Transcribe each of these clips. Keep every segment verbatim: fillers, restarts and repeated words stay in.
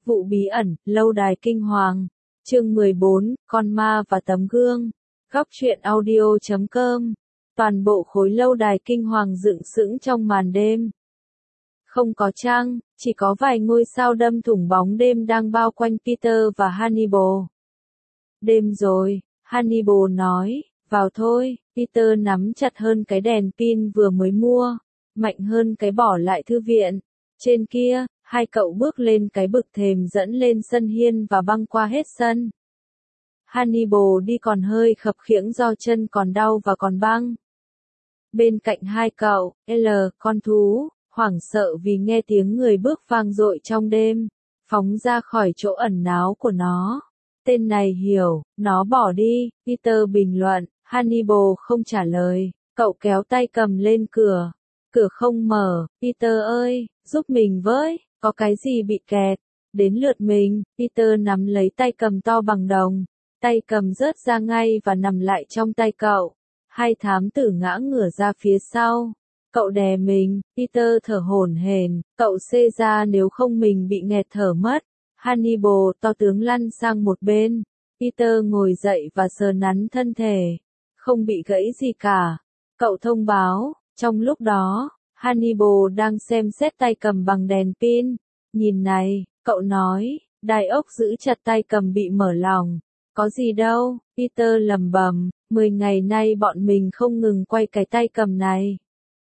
Vụ bí ẩn, lâu đài kinh hoàng. Chương mười bốn, con ma và tấm gương. Góc truyện audio chấm com. Toàn bộ khối lâu đài kinh hoàng dựng sững trong màn đêm. Không có trăng, chỉ có vài ngôi sao đâm thủng bóng đêm đang bao quanh Peter và Hannibal. Đêm rồi, Hannibal nói, vào thôi. Peter nắm chặt hơn cái đèn pin vừa mới mua, mạnh hơn cái bỏ lại thư viện. Trên kia, hai cậu bước lên cái bậc thềm dẫn lên sân hiên và băng qua hết sân. Hannibal đi còn hơi khập khiễng do chân còn đau và còn băng. Bên cạnh hai cậu, L, con thú, hoảng sợ vì nghe tiếng người bước vang dội trong đêm, phóng ra khỏi chỗ ẩn náu của nó. Tên này hiểu, nó bỏ đi, Peter bình luận. Hannibal không trả lời, cậu kéo tay cầm lên cửa. Cửa không mở, Peter ơi, giúp mình với, có cái gì bị kẹt. Đến lượt mình, Peter nắm lấy tay cầm to bằng đồng, tay cầm rớt ra ngay và nằm lại trong tay cậu. Hai thám tử ngã ngửa ra phía sau. Cậu đè mình, Peter thở hổn hển, cậu xê ra nếu không mình bị nghẹt thở mất. Hannibal to tướng lăn sang một bên. Peter ngồi dậy và sờ nắn thân thể. Không bị gãy gì cả. Cậu thông báo, trong lúc đó, Hannibal đang xem xét tay cầm bằng đèn pin. Nhìn này, cậu nói, đai ốc giữ chặt tay cầm bị mở lỏng. Có gì đâu, Peter lẩm bẩm, mười ngày nay bọn mình không ngừng quay cái tay cầm này.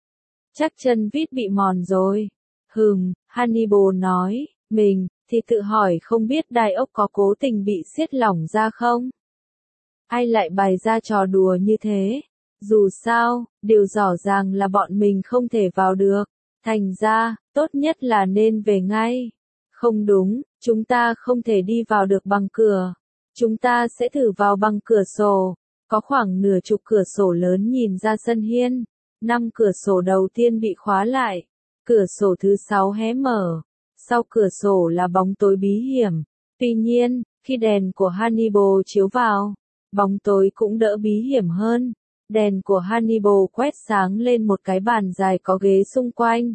Chắc chân vít bị mòn rồi. Hừm, Hannibal nói, mình, thì tự hỏi không biết đai ốc có cố tình bị siết lỏng ra không? Ai lại bày ra trò đùa như thế? Dù sao, điều rõ ràng là bọn mình không thể vào được. Thành ra, tốt nhất là nên về ngay. Không đúng, chúng ta không thể đi vào được bằng cửa. Chúng ta sẽ thử vào bằng cửa sổ. Có khoảng nửa chục cửa sổ lớn nhìn ra sân hiên. Năm cửa sổ đầu tiên bị khóa lại. Cửa sổ thứ sáu hé mở. Sau cửa sổ là bóng tối bí hiểm. Tuy nhiên, khi đèn của Hannibal chiếu vào, bóng tối cũng đỡ bí hiểm hơn. Đèn của Hannibal quét sáng lên một cái bàn dài có ghế xung quanh.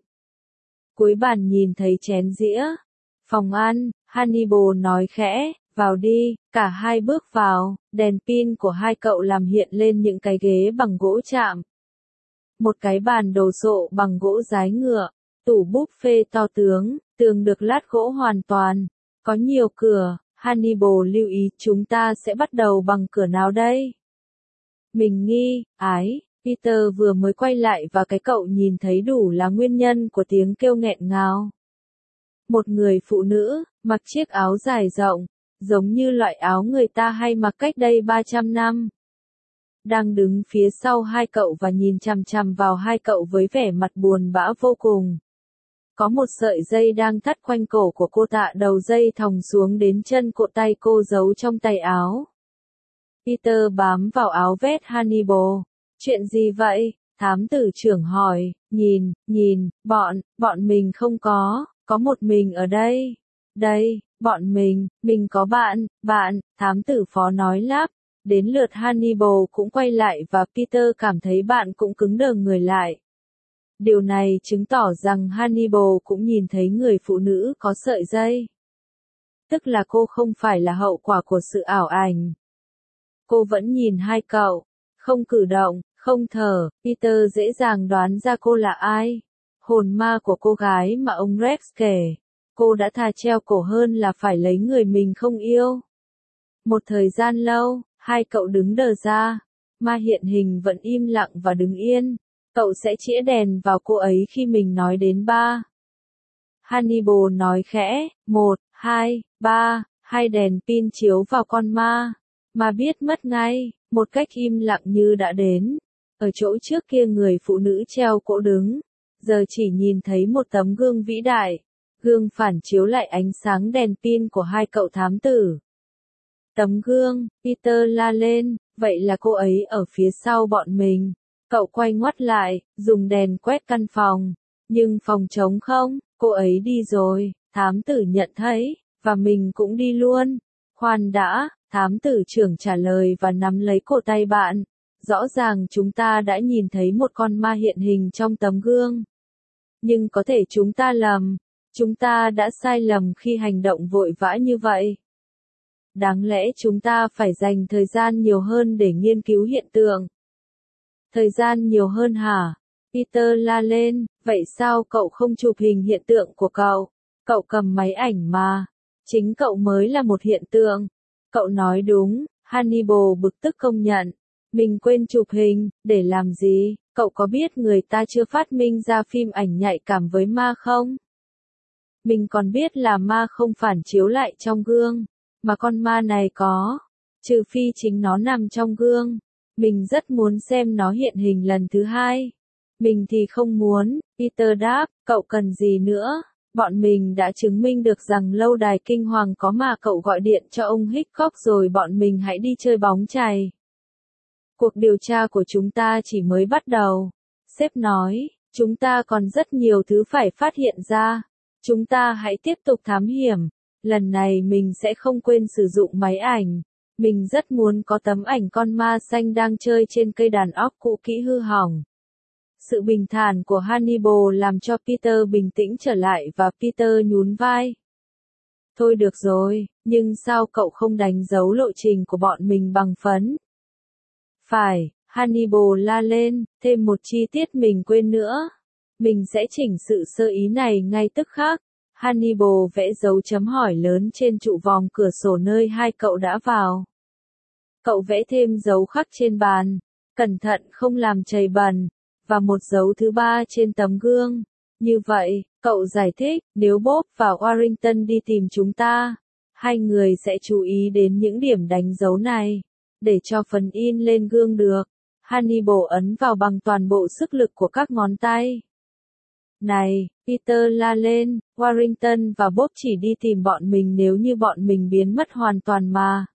Cuối bàn nhìn thấy chén dĩa. Phòng ăn, Hannibal nói khẽ, vào đi, cả hai bước vào, đèn pin của hai cậu làm hiện lên những cái ghế bằng gỗ chạm. Một cái bàn đồ sộ bằng gỗ dái ngựa, tủ buffet to tướng, tường được lát gỗ hoàn toàn, có nhiều cửa. Hannibal lưu ý chúng ta sẽ bắt đầu bằng cửa nào đây? Mình nghi, ái, Peter vừa mới quay lại và cái cậu nhìn thấy đủ là nguyên nhân của tiếng kêu nghẹn ngào. Một người phụ nữ, mặc chiếc áo dài rộng, giống như loại áo người ta hay mặc cách đây ba trăm năm. Đang đứng phía sau hai cậu và nhìn chằm chằm vào hai cậu với vẻ mặt buồn bã vô cùng. Có một sợi dây đang thắt quanh cổ của cô, tạ đầu dây thòng xuống đến chân cột tay cô giấu trong tay áo. Peter bám vào áo vest Hannibal. Chuyện gì vậy? Thám tử trưởng hỏi. Nhìn, nhìn, bọn, bọn mình không có, có một mình ở đây. Đây, bọn mình, mình có bạn, bạn, thám tử phó nói lắp. Đến lượt Hannibal cũng quay lại và Peter cảm thấy bạn cũng cứng đờ người lại. Điều này chứng tỏ rằng Hannibal cũng nhìn thấy người phụ nữ có sợi dây. Tức là cô không phải là hậu quả của sự ảo ảnh. Cô vẫn nhìn hai cậu, không cử động, không thở. Peter dễ dàng đoán ra cô là ai. Hồn ma của cô gái mà ông Rex kể. Cô đã thà treo cổ hơn là phải lấy người mình không yêu. Một thời gian lâu, hai cậu đứng đờ ra. Ma hiện hình vẫn im lặng và đứng yên. Cậu sẽ chĩa đèn vào cô ấy khi mình nói đến ba. Hannibal nói khẽ, một, hai, ba, hai đèn pin chiếu vào con ma. Ma biết mất ngay, một cách im lặng như đã đến. Ở chỗ trước kia người phụ nữ treo cổ đứng, giờ chỉ nhìn thấy một tấm gương vĩ đại. Gương phản chiếu lại ánh sáng đèn pin của hai cậu thám tử. Tấm gương, Peter la lên, vậy là cô ấy ở phía sau bọn mình. Cậu quay ngoắt lại, dùng đèn quét căn phòng. Nhưng phòng trống không, cô ấy đi rồi, thám tử nhận thấy, và mình cũng đi luôn. Khoan đã, thám tử trưởng trả lời và nắm lấy cổ tay bạn. Rõ ràng chúng ta đã nhìn thấy một con ma hiện hình trong tấm gương. Nhưng có thể chúng ta lầm. Chúng ta đã sai lầm khi hành động vội vã như vậy. Đáng lẽ chúng ta phải dành thời gian nhiều hơn để nghiên cứu hiện tượng. Thời gian nhiều hơn hả? Peter la lên, vậy sao cậu không chụp hình hiện tượng của cậu? Cậu cầm máy ảnh mà. Chính cậu mới là một hiện tượng. Cậu nói đúng, Hannibal bực tức công nhận. Mình quên chụp hình, để làm gì? Cậu có biết người ta chưa phát minh ra phim ảnh nhạy cảm với ma không? Mình còn biết là ma không phản chiếu lại trong gương, mà con ma này có. Trừ phi chính nó nằm trong gương. Mình rất muốn xem nó hiện hình lần thứ hai. Mình thì không muốn, Peter đáp, cậu cần gì nữa? Bọn mình đã chứng minh được rằng lâu đài kinh hoàng có mà cậu gọi điện cho ông Hickok rồi bọn mình hãy đi chơi bóng chày. Cuộc điều tra của chúng ta chỉ mới bắt đầu. Sếp nói, chúng ta còn rất nhiều thứ phải phát hiện ra. Chúng ta hãy tiếp tục thám hiểm. Lần này mình sẽ không quên sử dụng máy ảnh. Mình rất muốn có tấm ảnh con ma xanh đang chơi trên cây đàn óc cũ kỹ hư hỏng. Sự bình thản của Hannibal làm cho Peter bình tĩnh trở lại và Peter nhún vai. Thôi được rồi, nhưng sao cậu không đánh dấu lộ trình của bọn mình bằng phấn? Phải, Hannibal la lên, thêm một chi tiết mình quên nữa. Mình sẽ chỉnh sự sơ ý này ngay tức khắc. Hannibal vẽ dấu chấm hỏi lớn trên trụ vòm cửa sổ nơi hai cậu đã vào. Cậu vẽ thêm dấu khắc trên bàn, cẩn thận không làm chày bẩn, và một dấu thứ ba trên tấm gương. Như vậy, cậu giải thích, nếu Bob và Warrington đi tìm chúng ta, hai người sẽ chú ý đến những điểm đánh dấu này, để cho phần in lên gương được. Hannibal ấn vào bằng toàn bộ sức lực của các ngón tay. Này, Peter la lên, Warrington và Bob chỉ đi tìm bọn mình nếu như bọn mình biến mất hoàn toàn mà.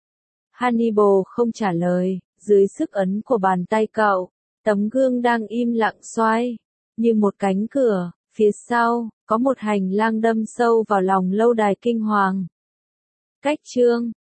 Hannibal không trả lời, dưới sức ấn của bàn tay cậu, tấm gương đang im lặng xoay, như một cánh cửa, phía sau, có một hành lang đâm sâu vào lòng lâu đài kinh hoàng. Cách chương